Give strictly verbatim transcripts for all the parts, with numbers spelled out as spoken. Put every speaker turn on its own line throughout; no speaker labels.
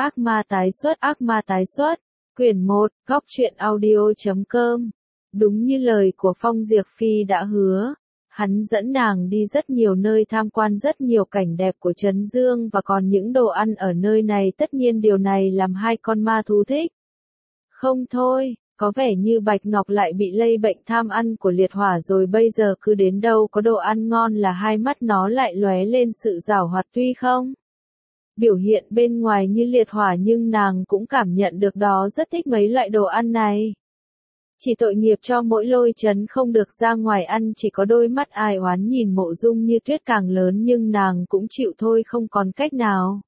Ác ma tái xuất, ác ma tái xuất. Quyển một, góc truyện audio chấm com. Đúng như lời của Phong Diệp Phi đã hứa, hắn dẫn nàng đi rất nhiều nơi tham quan rất nhiều cảnh đẹp của Trấn Dương và còn những đồ ăn ở nơi này, tất nhiên điều này làm hai con ma thú thích. Không thôi, có vẻ như Bạch Ngọc lại bị lây bệnh tham ăn của liệt hỏa rồi, bây giờ cứ đến đâu có đồ ăn ngon là hai mắt nó lại lóe lên sự giảo hoạt, tuy không biểu hiện bên ngoài như liệt hỏa nhưng nàng cũng cảm nhận được đó rất thích mấy loại đồ ăn này. Chỉ tội nghiệp cho mỗi Lôi Trấn không được ra ngoài ăn, chỉ có đôi mắt ai oán nhìn Mộ Dung Như Tuyết càng lớn nhưng nàng cũng chịu thôi, không còn cách nào.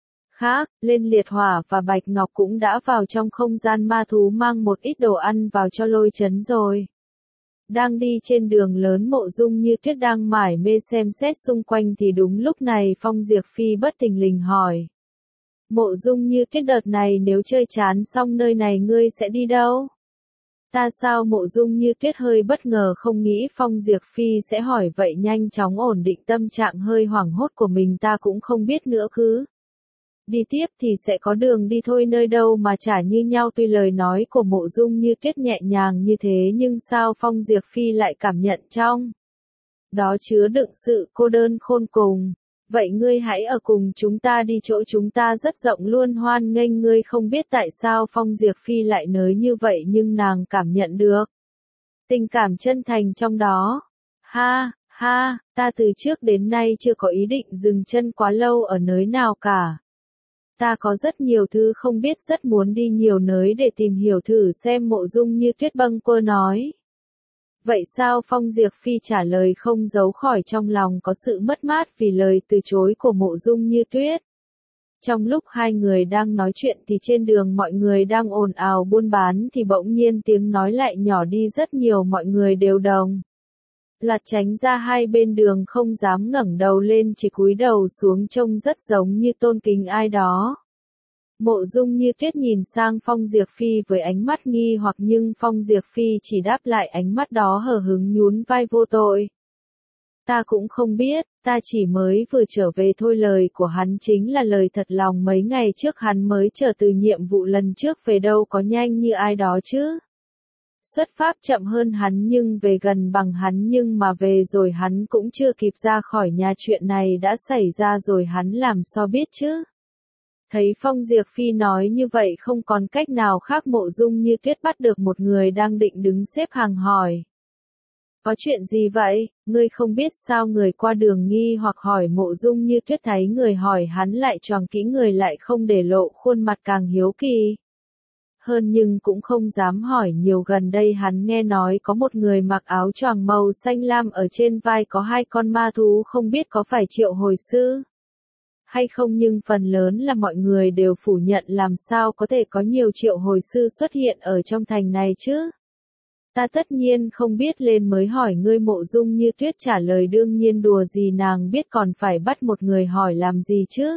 Khác, lên liệt hỏa và Bạch Ngọc cũng đã vào trong không gian ma thú mang một ít đồ ăn vào cho Lôi Trấn rồi. Đang đi trên đường lớn, Mộ Dung Như Tuyết đang mải mê xem xét xung quanh thì đúng lúc này Phong Diệp Phi bất thình lình hỏi. Mộ Dung Như Tuyết, đợt này nếu chơi chán xong nơi này ngươi sẽ đi đâu? Ta sao? Mộ Dung Như Tuyết hơi bất ngờ, không nghĩ Phong Diệp Phi sẽ hỏi vậy, nhanh chóng ổn định tâm trạng hơi hoảng hốt của mình. Ta cũng không biết nữa, cứ đi tiếp thì sẽ có đường đi thôi, nơi đâu mà chả như nhau. Tuy lời nói của Mộ Dung Như Tuyết nhẹ nhàng như thế nhưng sao Phong Diệp Phi lại cảm nhận trong đó chứa đựng sự cô đơn khôn cùng. Vậy ngươi hãy ở cùng chúng ta đi, chỗ chúng ta rất rộng luôn, hoan nghênh ngươi. Không biết tại sao Phong Diệp Phi lại nới như vậy nhưng nàng cảm nhận được tình cảm chân thành trong đó. Ha, ha, ta từ trước đến nay chưa có ý định dừng chân quá lâu ở nơi nào cả. Ta có rất nhiều thứ không biết, rất muốn đi nhiều nơi để tìm hiểu thử xem. Mộ Dung Như Tuyết bâng quơ nói. Vậy sao? Phong Diệp Phi trả lời không giấu khỏi trong lòng có sự mất mát vì lời từ chối của Mộ Dung Như Tuyết. Trong lúc hai người đang nói chuyện thì trên đường mọi người đang ồn ào buôn bán thì bỗng nhiên tiếng nói lại nhỏ đi rất nhiều, mọi người đều đồng loạt tránh ra hai bên đường, không dám ngẩng đầu lên, chỉ cúi đầu xuống trông rất giống như tôn kính ai đó. Mộ Dung Như Tuyết nhìn sang Phong Diệp Phi với ánh mắt nghi hoặc nhưng Phong Diệp Phi chỉ đáp lại ánh mắt đó hờ hững, nhún vai vô tội. Ta cũng không biết, ta chỉ mới vừa trở về thôi. Lời của hắn chính là lời thật lòng, mấy ngày trước hắn mới trở từ nhiệm vụ lần trước về, đâu có nhanh như ai đó chứ. Xuất phát chậm hơn hắn nhưng về gần bằng hắn, nhưng mà về rồi hắn cũng chưa kịp ra khỏi nhà, chuyện này đã xảy ra rồi, hắn làm sao biết chứ. Thấy Phong Diệp Phi nói như vậy không còn cách nào khác, Mộ Dung Như Tuyết bắt được một người đang định đứng xếp hàng hỏi. Có chuyện gì vậy, ngươi không biết sao? Người qua đường nghi hoặc hỏi. Mộ Dung Như Tuyết thấy người hỏi hắn lại choàng kỹ người, lại không để lộ khuôn mặt, càng hiếu kỳ hơn nhưng cũng không dám hỏi nhiều. Gần đây hắn nghe nói có một người mặc áo choàng màu xanh lam, ở trên vai có hai con ma thú, không biết có phải Triệu Hồi Sư hay không, nhưng phần lớn là mọi người đều phủ nhận. Làm sao có thể có nhiều Triệu Hồi Sư xuất hiện ở trong thành này chứ? Ta tất nhiên không biết, lên mới hỏi ngươi. Mộ Dung Như Tuyết trả lời đương nhiên, đùa gì nàng biết, còn phải bắt một người hỏi làm gì chứ?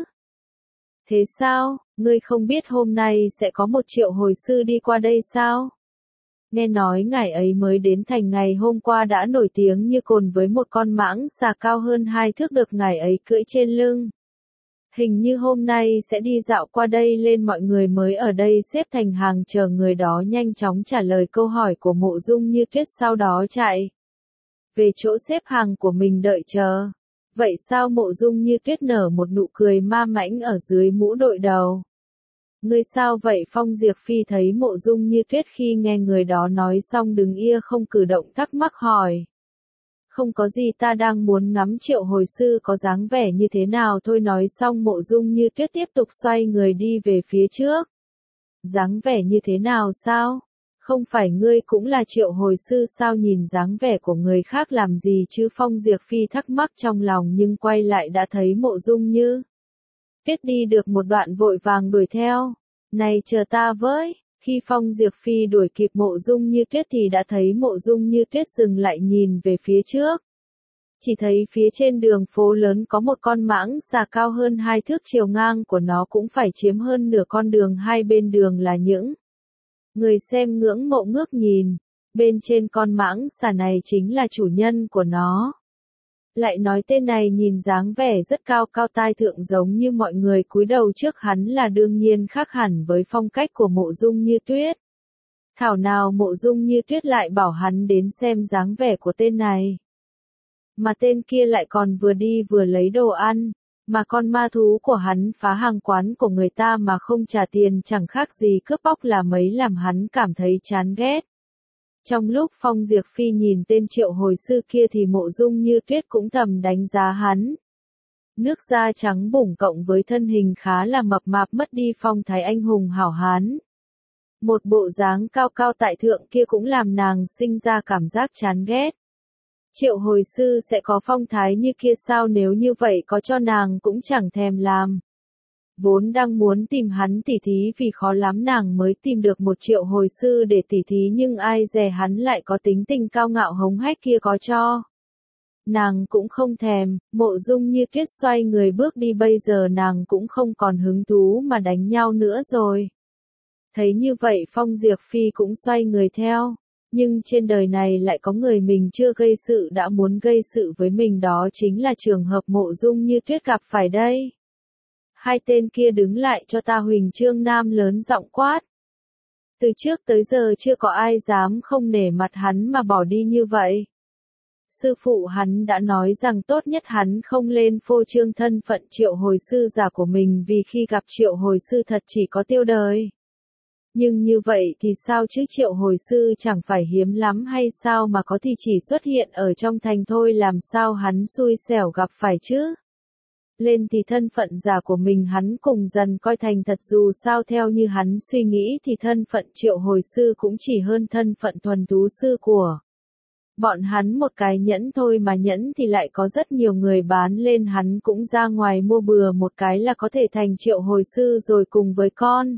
Thế sao, ngươi không biết hôm nay sẽ có một Triệu Hồi Sư đi qua đây sao? Nghe nói ngài ấy mới đến thành ngày hôm qua, đã nổi tiếng như cồn với một con mãng xà cao hơn hai thước được ngài ấy cưỡi trên lưng. Hình như hôm nay sẽ đi dạo qua đây. Lên mọi người mới ở đây xếp thành hàng chờ người đó nhanh chóng trả lời câu hỏi của Mộ Dung Như Tuyết, sau đó chạy về chỗ xếp hàng của mình đợi chờ. Vậy sao? Mộ Dung Như Tuyết nở một nụ cười ma mãnh ở dưới mũ đội đầu. Ngươi sao vậy? Phong Diệp Phi thấy Mộ Dung Như Tuyết khi nghe người đó nói xong đứng yên không cử động, thắc mắc hỏi. Không có gì, ta đang muốn ngắm Triệu Hồi Sư có dáng vẻ như thế nào thôi. Nói xong Mộ Dung Như Tuyết tiếp tục xoay người đi về phía trước. Dáng vẻ như thế nào sao? Không phải ngươi cũng là Triệu Hồi Sư sao? Nhìn dáng vẻ của người khác làm gì chứ? Phong Diệp Phi thắc mắc trong lòng nhưng quay lại đã thấy Mộ Dung Như Tuyết đi được một đoạn vội vàng đuổi theo. Này, chờ ta với! Khi Phong Diệp Phi đuổi kịp Mộ Dung Như Tuyết thì đã thấy Mộ Dung Như Tuyết dừng lại nhìn về phía trước. Chỉ thấy phía trên đường phố lớn có một con mãng xà cao hơn hai thước, chiều ngang của nó cũng phải chiếm hơn nửa con đường, hai bên đường là những người xem ngưỡng mộ ngước nhìn. Bên trên con mãng xà này chính là chủ nhân của nó. Lại nói tên này nhìn dáng vẻ rất cao cao tai thượng giống như mọi người cúi đầu trước hắn là đương nhiên khác hẳn với phong cách của Mộ Dung Như Tuyết. Thảo nào Mộ Dung Như Tuyết lại bảo hắn đến xem dáng vẻ của tên này. Mà tên kia lại còn vừa đi vừa lấy đồ ăn, mà con ma thú của hắn phá hàng quán của người ta mà không trả tiền chẳng khác gì cướp bóc là mấy làm hắn cảm thấy chán ghét. Trong lúc Phong Diệp Phi nhìn tên Triệu Hồi Sư kia thì Mộ Dung Như Tuyết cũng thầm đánh giá hắn. Nước da trắng bủng cộng với thân hình khá là mập mạp mất đi phong thái anh hùng hảo hán. Một bộ dáng cao cao tại thượng kia cũng làm nàng sinh ra cảm giác chán ghét. Triệu Hồi Sư sẽ có phong thái như kia sao, nếu như vậy có cho nàng cũng chẳng thèm làm. Vốn đang muốn tìm hắn tỉ thí vì khó lắm nàng mới tìm được một Triệu Hồi Sư để tỉ thí, nhưng ai dè hắn lại có tính tình cao ngạo hống hách kia có cho. Nàng cũng không thèm. Mộ Dung Như Tuyết xoay người bước đi, bây giờ nàng cũng không còn hứng thú mà đánh nhau nữa rồi. Thấy như vậy Phong Diệp Phi cũng xoay người theo. Nhưng trên đời này lại có người mình chưa gây sự đã muốn gây sự với mình, đó chính là trường hợp Mộ Dung Như Tuyết gặp phải đây. Hai tên kia đứng lại cho ta, Huỳnh Trương Nam lớn giọng quát. Từ trước tới giờ chưa có ai dám không nể mặt hắn mà bỏ đi như vậy. Sư phụ hắn đã nói rằng tốt nhất hắn không lên phô trương thân phận Triệu Hồi Sư giả của mình, vì khi gặp Triệu Hồi Sư thật chỉ có tiêu đời. Nhưng như vậy thì sao chứ, Triệu Hồi Sư chẳng phải hiếm lắm hay sao mà có thì chỉ xuất hiện ở trong thành thôi, làm sao hắn xui xẻo gặp phải chứ? Lên thì thân phận giả của mình hắn cùng dần coi thành thật, dù sao theo như hắn suy nghĩ thì thân phận Triệu Hồi Sư cũng chỉ hơn thân phận thuần thú sư của bọn hắn một cái nhẫn thôi, mà nhẫn thì lại có rất nhiều người bán lên, hắn cũng ra ngoài mua bừa một cái là có thể thành Triệu Hồi Sư rồi, cùng với con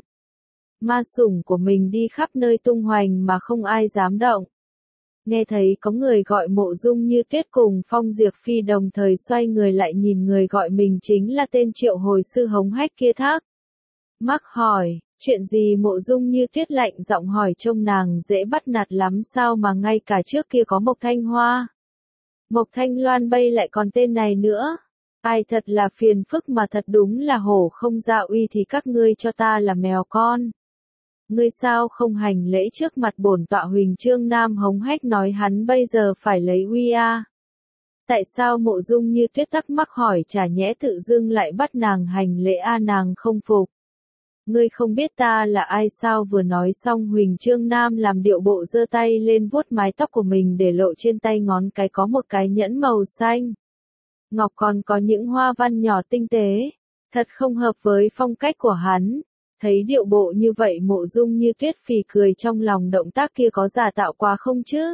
ma sủng của mình đi khắp nơi tung hoành mà không ai dám động. Nghe thấy có người gọi Mộ Dung Như Tuyết cùng Phong Diệp Phi đồng thời xoay người lại nhìn người gọi mình chính là tên Triệu Hồi Sư hống hách kia thắc mắc hỏi, chuyện gì? Mộ Dung Như Tuyết lạnh giọng hỏi, trông nàng dễ bắt nạt lắm sao mà ngay cả trước kia có Mộc Thanh Hoa, Mộc Thanh Loan, bây lại còn tên này nữa. Ai thật là phiền phức, mà thật đúng là hổ không dạ uy, thì các ngươi cho ta là mèo con. Ngươi sao không hành lễ trước mặt bổn tọa? Huỳnh Trương Nam hống hách nói hắn bây giờ phải lấy uy a. Tại sao? Mộ Dung Như Tuyết thắc mắc hỏi, chả nhẽ tự dưng lại bắt nàng hành lễ a? Nàng không phục. Ngươi không biết ta là ai sao? Vừa nói xong Huỳnh Trương Nam làm điệu bộ giơ tay lên vuốt mái tóc của mình để lộ trên tay ngón cái có một cái nhẫn màu xanh ngọc, còn có những hoa văn nhỏ tinh tế, thật không hợp với phong cách của hắn. Thấy điệu bộ như vậy Mộ Dung Như Tuyết phì cười trong lòng, động tác kia có giả tạo quá không chứ?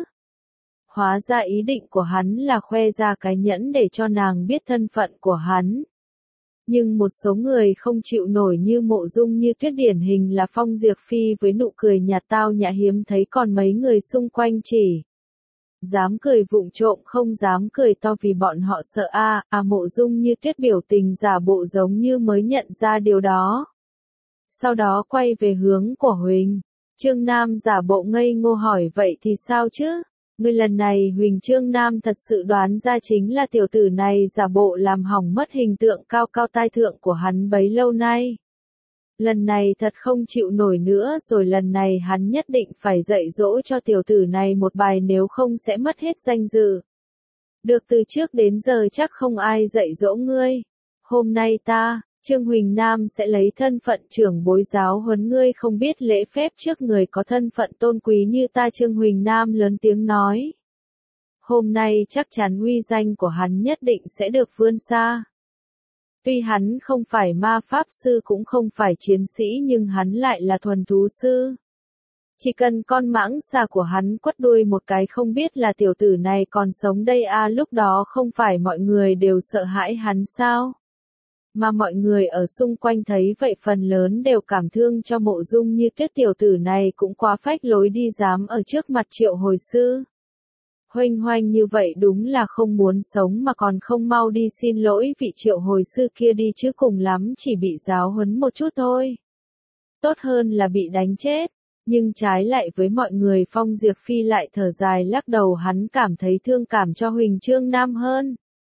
Hóa ra ý định của hắn là khoe ra cái nhẫn để cho nàng biết thân phận của hắn. Nhưng một số người không chịu nổi như Mộ Dung Như Tuyết, điển hình là Phong Diệp Phi với nụ cười nhạt tao nhã hiếm thấy, còn mấy người xung quanh chỉ dám cười vụng trộm không dám cười to vì bọn họ sợ a. À, à Mộ Dung Như Tuyết biểu tình giả bộ giống như mới nhận ra điều đó. Sau đó quay về hướng của Huỳnh Trương Nam giả bộ ngây ngô hỏi, vậy thì sao chứ? Ngươi lần này Huỳnh Trương Nam thật sự đoán ra chính là tiểu tử này giả bộ làm hỏng mất hình tượng cao cao tai thượng của hắn bấy lâu nay. Lần này thật không chịu nổi nữa rồi, lần này hắn nhất định phải dạy dỗ cho tiểu tử này một bài, nếu không sẽ mất hết danh dự. Được, từ trước đến giờ chắc không ai dạy dỗ ngươi. Hôm nay ta, Trương Huỳnh Nam sẽ lấy thân phận trưởng bối giáo huấn ngươi không biết lễ phép trước người có thân phận tôn quý như ta. Trương Huỳnh Nam lớn tiếng nói. Hôm nay chắc chắn uy danh của hắn nhất định sẽ được vươn xa. Tuy hắn không phải ma pháp sư cũng không phải chiến sĩ, nhưng hắn lại là thuần thú sư. Chỉ cần con mãng xà của hắn quất đuôi một cái không biết là tiểu tử này còn sống đây a, à, lúc đó không phải mọi người đều sợ hãi hắn sao? Mà mọi người ở xung quanh thấy vậy phần lớn đều cảm thương cho Mộ Dung Như Tuyết, tiểu tử này cũng quá phách lối đi, dám ở trước mặt Triệu Hồi Sư hoành hoành như vậy, đúng là không muốn sống mà còn không mau đi xin lỗi vị Triệu Hồi Sư kia đi chứ, cùng lắm chỉ bị giáo huấn một chút thôi. Tốt hơn là bị đánh chết. Nhưng trái lại với mọi người Phong Diệp Phi lại thở dài lắc đầu, hắn cảm thấy thương cảm cho Huỳnh Trương Nam hơn.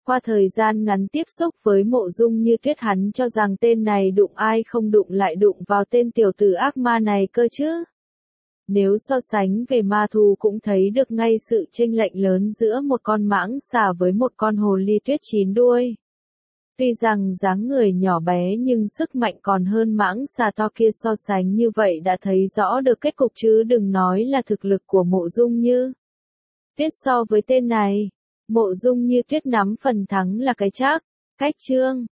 Qua thời gian ngắn tiếp xúc với Mộ Dung Như Tuyết, hắn cho rằng tên này đụng ai không đụng lại đụng vào tên tiểu tử ác ma này cơ chứ. Nếu so sánh về ma thú cũng thấy được ngay sự chênh lệch lớn giữa một con mãng xà với một con hồ ly tuyết chín đuôi. Tuy rằng dáng người nhỏ bé nhưng sức mạnh còn hơn mãng xà to kia, so sánh như vậy đã thấy rõ được kết cục chứ đừng nói là thực lực của Mộ Dung Như Tuyết so với tên này. Mộ Dung Như Tuyết nắm phần thắng là cái chắc. Cách chương